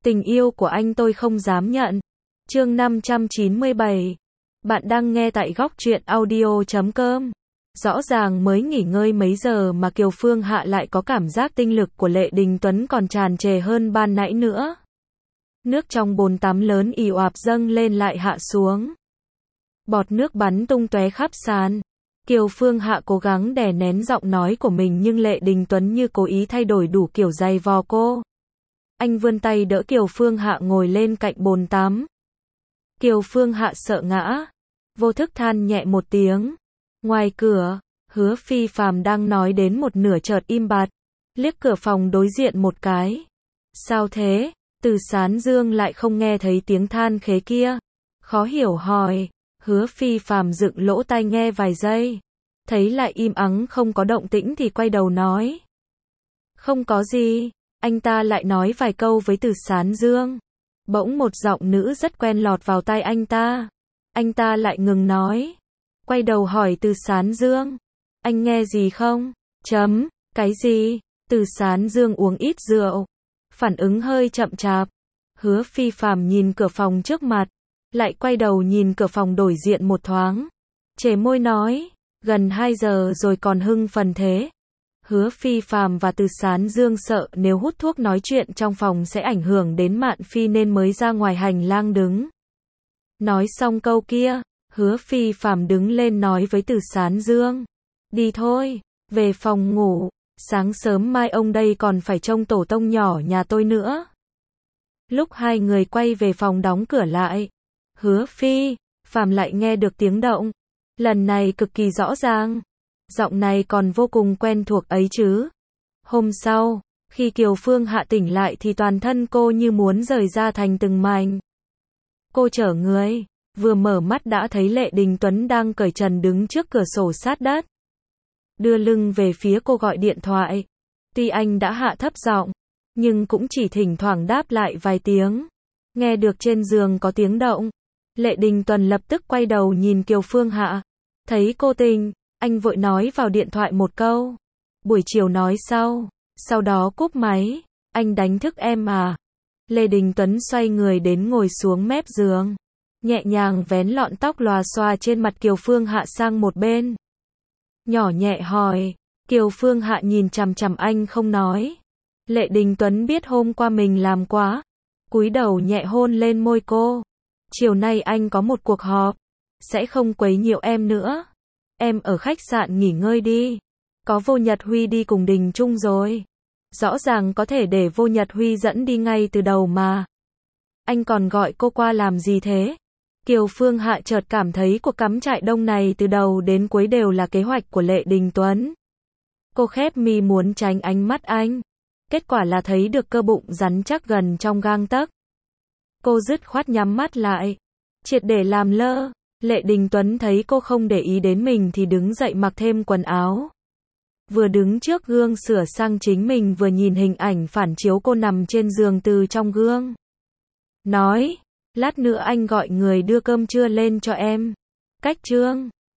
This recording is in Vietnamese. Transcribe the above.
Tình yêu của anh tôi không dám nhận. Chương 597. Bạn đang nghe tại góc truyện audio.com. Rõ ràng mới nghỉ ngơi mấy giờ mà Kiều Phương Hạ lại có cảm giác tinh lực của Lệ Đình Tuấn còn tràn trề hơn ban nãy nữa. Nước trong bồn tắm lớn ì oạp dâng lên lại hạ xuống. Bọt nước bắn tung tóe khắp sàn. Kiều Phương Hạ cố gắng đè nén giọng nói của mình nhưng Lệ Đình Tuấn như cố ý thay đổi đủ kiểu giày vò cô. Anh vươn tay đỡ Kiều Phương Hạ ngồi lên cạnh bồn tắm. Kiều Phương Hạ sợ ngã, vô thức than nhẹ một tiếng. Ngoài cửa, Hứa Phi Phàm đang nói đến một nửa chợt im bặt, liếc cửa phòng đối diện một cái. Sao thế? Từ Sán Dương lại không nghe thấy tiếng than khế kia. Khó hiểu hỏi. Hứa Phi Phàm dựng lỗ tai nghe vài giây, thấy lại im ắng không có động tĩnh thì quay đầu nói. Không có gì. Anh ta lại nói vài câu với Từ Sán Dương. Bỗng một giọng nữ rất quen lọt vào tai anh ta. Anh ta lại ngừng nói. Quay đầu hỏi Từ Sán Dương. Anh nghe gì không? Cái gì? Từ Sán Dương uống ít rượu. Phản ứng hơi chậm chạp. Hứa Phi Phàm nhìn cửa phòng trước mặt, lại quay đầu nhìn cửa phòng đổi diện một thoáng. Chề môi nói. Gần 2 giờ rồi còn hưng phấn thế. Hứa Phi Phàm và Từ Sán Dương sợ nếu hút thuốc nói chuyện trong phòng sẽ ảnh hưởng đến Mạn Phi nên mới ra ngoài hành lang đứng. Nói xong câu kia, Hứa Phi Phàm đứng lên nói với Từ Sán Dương. Đi thôi, về phòng ngủ, sáng sớm mai ông đây còn phải trông tổ tông nhỏ nhà tôi nữa. Lúc hai người quay về phòng đóng cửa lại, Hứa Phi Phàm lại nghe được tiếng động. Lần này cực kỳ rõ ràng. Giọng này còn vô cùng quen thuộc ấy chứ. Hôm sau, khi Kiều Phương Hạ tỉnh lại thì toàn thân cô như muốn rời ra thành từng mảnh. Cô trở người, vừa mở mắt đã thấy Lệ Đình Tuấn đang cởi trần đứng trước cửa sổ sát đất. Đưa lưng về phía cô gọi điện thoại. Tuy anh đã hạ thấp giọng, nhưng cũng chỉ thỉnh thoảng đáp lại vài tiếng. Nghe được trên giường có tiếng động, Lệ Đình Tuấn lập tức quay đầu nhìn Kiều Phương Hạ. Thấy cô tỉnh, anh vội nói vào điện thoại một câu. Buổi chiều nói sau đó cúp máy. Anh đánh thức em à? Lê Đình Tuấn xoay người đến ngồi xuống mép giường, nhẹ nhàng vén lọn tóc lòa xòa trên mặt Kiều Phương Hạ sang một bên. Nhỏ nhẹ hỏi. Kiều Phương Hạ nhìn chằm chằm anh không nói. Lệ Đình Tuấn biết hôm qua mình làm quá, cúi đầu nhẹ hôn lên môi cô. Chiều nay anh có một cuộc họp, sẽ không quấy nhiễu em nữa. Em ở khách sạn nghỉ ngơi đi. Có Vô Nhật Huy đi cùng Đình Trung rồi. Rõ ràng có thể để Vô Nhật Huy dẫn đi ngay từ đầu mà. Anh còn gọi cô qua làm gì thế? Kiều Phương Hạ chợt cảm thấy cuộc cắm trại đông này từ đầu đến cuối đều là kế hoạch của Lệ Đình Tuấn. Cô khép mi muốn tránh ánh mắt anh. Kết quả là thấy được cơ bụng rắn chắc gần trong gang tấc. Cô dứt khoát nhắm mắt lại, triệt để làm lơ. Lệ Đình Tuấn thấy cô không để ý đến mình thì đứng dậy mặc thêm quần áo. Vừa đứng trước gương sửa sang chính mình vừa nhìn hình ảnh phản chiếu cô nằm trên giường từ trong gương. Nói, lát nữa anh gọi người đưa cơm trưa lên cho em. Cách trương,